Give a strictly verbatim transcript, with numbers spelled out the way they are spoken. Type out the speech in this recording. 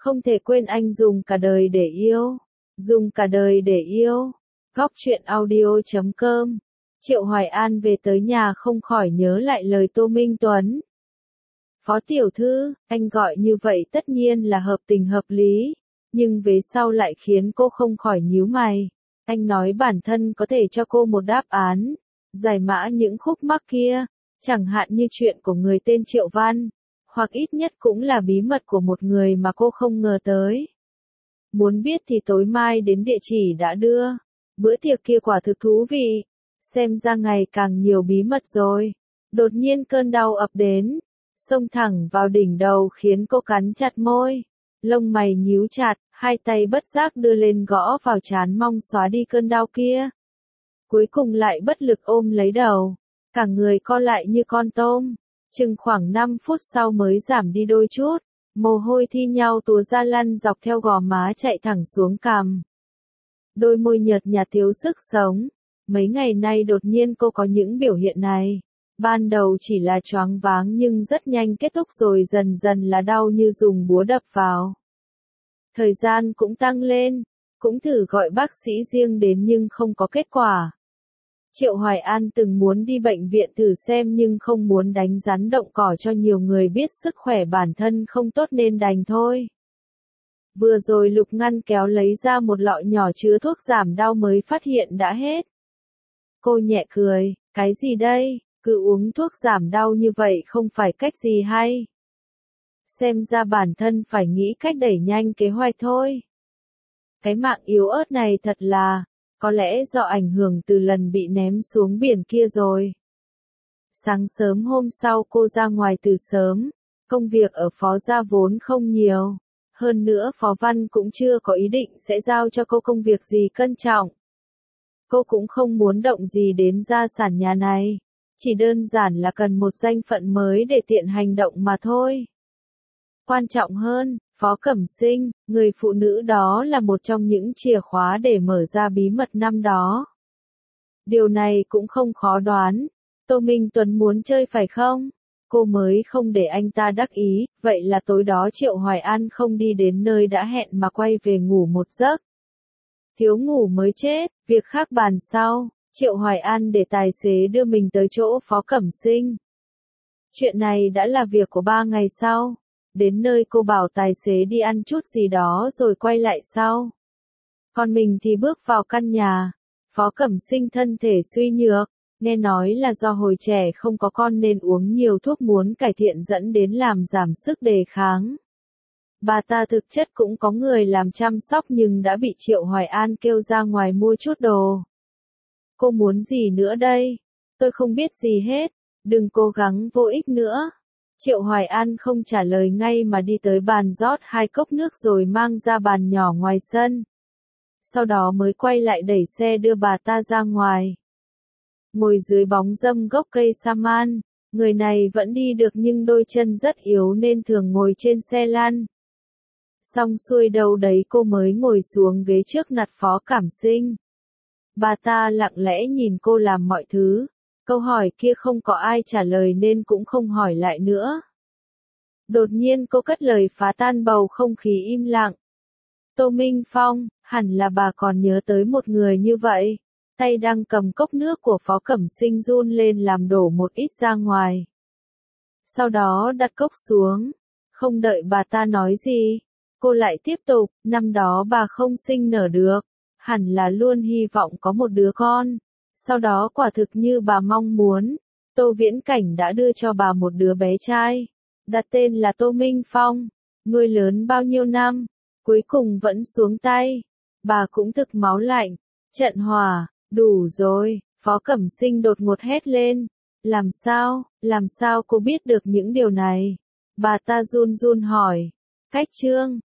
Không thể quên anh dùng cả đời để yêu. Dùng cả đời để yêu. Góc truyện audio chấm com. Triệu Hoài An về tới nhà không khỏi nhớ lại lời Tô Minh Tuấn. Phó tiểu thư, anh gọi như vậy tất nhiên là hợp tình hợp lý, nhưng về sau lại khiến cô không khỏi nhíu mày. Anh nói bản thân có thể cho cô một đáp án, giải mã những khúc mắc kia, chẳng hạn như chuyện của người tên Triệu Văn, hoặc ít nhất cũng là bí mật của một người mà cô không ngờ tới. Muốn biết thì tối mai đến địa chỉ đã đưa. Bữa tiệc kia quả thực thú vị, xem ra ngày càng nhiều bí mật rồi. Đột nhiên cơn đau ập đến, xông thẳng vào đỉnh đầu khiến cô cắn chặt môi, lông mày nhíu chặt, hai tay bất giác đưa lên gõ vào trán mong xóa đi cơn đau kia. Cuối cùng lại bất lực ôm lấy đầu, cả người co lại như con tôm, chừng khoảng năm phút sau mới giảm đi đôi chút, mồ hôi thi nhau túa ra lăn dọc theo gò má chạy thẳng xuống cằm. Đôi môi nhợt nhạt thiếu sức sống, mấy ngày nay đột nhiên cô có những biểu hiện này. Ban đầu chỉ là choáng váng nhưng rất nhanh kết thúc rồi dần dần là đau như dùng búa đập vào. Thời gian cũng tăng lên, cũng thử gọi bác sĩ riêng đến nhưng không có kết quả. Triệu Hoài An từng muốn đi bệnh viện thử xem nhưng không muốn đánh rắn động cỏ cho nhiều người biết sức khỏe bản thân không tốt nên đành thôi. Vừa rồi Lục Ngăn kéo lấy ra một lọ nhỏ chứa thuốc giảm đau mới phát hiện đã hết. Cô nhẹ cười, cái gì đây? Cứ uống thuốc giảm đau như vậy không phải cách gì hay. Xem ra bản thân phải nghĩ cách đẩy nhanh kế hoạch thôi. Cái mạng yếu ớt này thật là, có lẽ do ảnh hưởng từ lần bị ném xuống biển kia rồi. Sáng sớm hôm sau cô ra ngoài từ sớm, công việc ở Phó Gia vốn không nhiều. Hơn nữa Phó Văn cũng chưa có ý định sẽ giao cho cô công việc gì cân trọng. Cô cũng không muốn động gì đến gia sản nhà này. Chỉ đơn giản là cần một danh phận mới để tiện hành động mà thôi. Quan trọng hơn, Phó Cẩm Sinh, người phụ nữ đó là một trong những chìa khóa để mở ra bí mật năm đó. Điều này cũng không khó đoán. Tô Minh Tuấn muốn chơi phải không? Cô mới không để anh ta đắc ý, vậy là tối đó Triệu Hoài An không đi đến nơi đã hẹn mà quay về ngủ một giấc. Thiếu ngủ mới chết, việc khác bàn sau. Triệu Hoài An để tài xế đưa mình tới chỗ Phó Cẩm Sinh. Chuyện này đã là việc của ba ngày sau. Đến nơi cô bảo tài xế đi ăn chút gì đó rồi quay lại sau. Còn mình thì bước vào căn nhà. Phó Cẩm Sinh thân thể suy nhược, nghe nói là do hồi trẻ không có con nên uống nhiều thuốc muốn cải thiện dẫn đến làm giảm sức đề kháng. Bà ta thực chất cũng có người làm chăm sóc nhưng đã bị Triệu Hoài An kêu ra ngoài mua chút đồ. Cô muốn gì nữa đây? Tôi không biết gì hết, đừng cố gắng vô ích nữa. Triệu Hoài An không trả lời ngay mà đi tới bàn rót hai cốc nước rồi mang ra bàn nhỏ ngoài sân. Sau đó mới quay lại đẩy xe đưa bà ta ra ngoài. Ngồi dưới bóng râm gốc cây saman, người này vẫn đi được nhưng đôi chân rất yếu nên thường ngồi trên xe lăn. Xong xuôi đâu đấy cô mới ngồi xuống ghế trước nặt Phó Cẩm Sinh. Bà ta lặng lẽ nhìn cô làm mọi thứ, câu hỏi kia không có ai trả lời nên cũng không hỏi lại nữa. Đột nhiên cô cất lời phá tan bầu không khí im lặng. Tô Minh Phong, hẳn là bà còn nhớ tới một người như vậy. Tay đang cầm cốc nước của Phó Cẩm Sinh run lên làm đổ một ít ra ngoài. Sau đó đặt cốc xuống, không đợi bà ta nói gì, cô lại tiếp tục, năm đó bà không sinh nở được. Hẳn là luôn hy vọng có một đứa con. Sau đó quả thực như bà mong muốn, Tô Viễn Cảnh đã đưa cho bà một đứa bé trai. Đặt tên là Tô Minh Phong. Nuôi lớn bao nhiêu năm, cuối cùng vẫn xuống tay. Bà cũng thực máu lạnh. Trận hòa, đủ rồi, Phó Cẩm Sinh đột ngột hét lên. Làm sao, làm sao cô biết được những điều này? Bà ta run run hỏi. Cách Trương,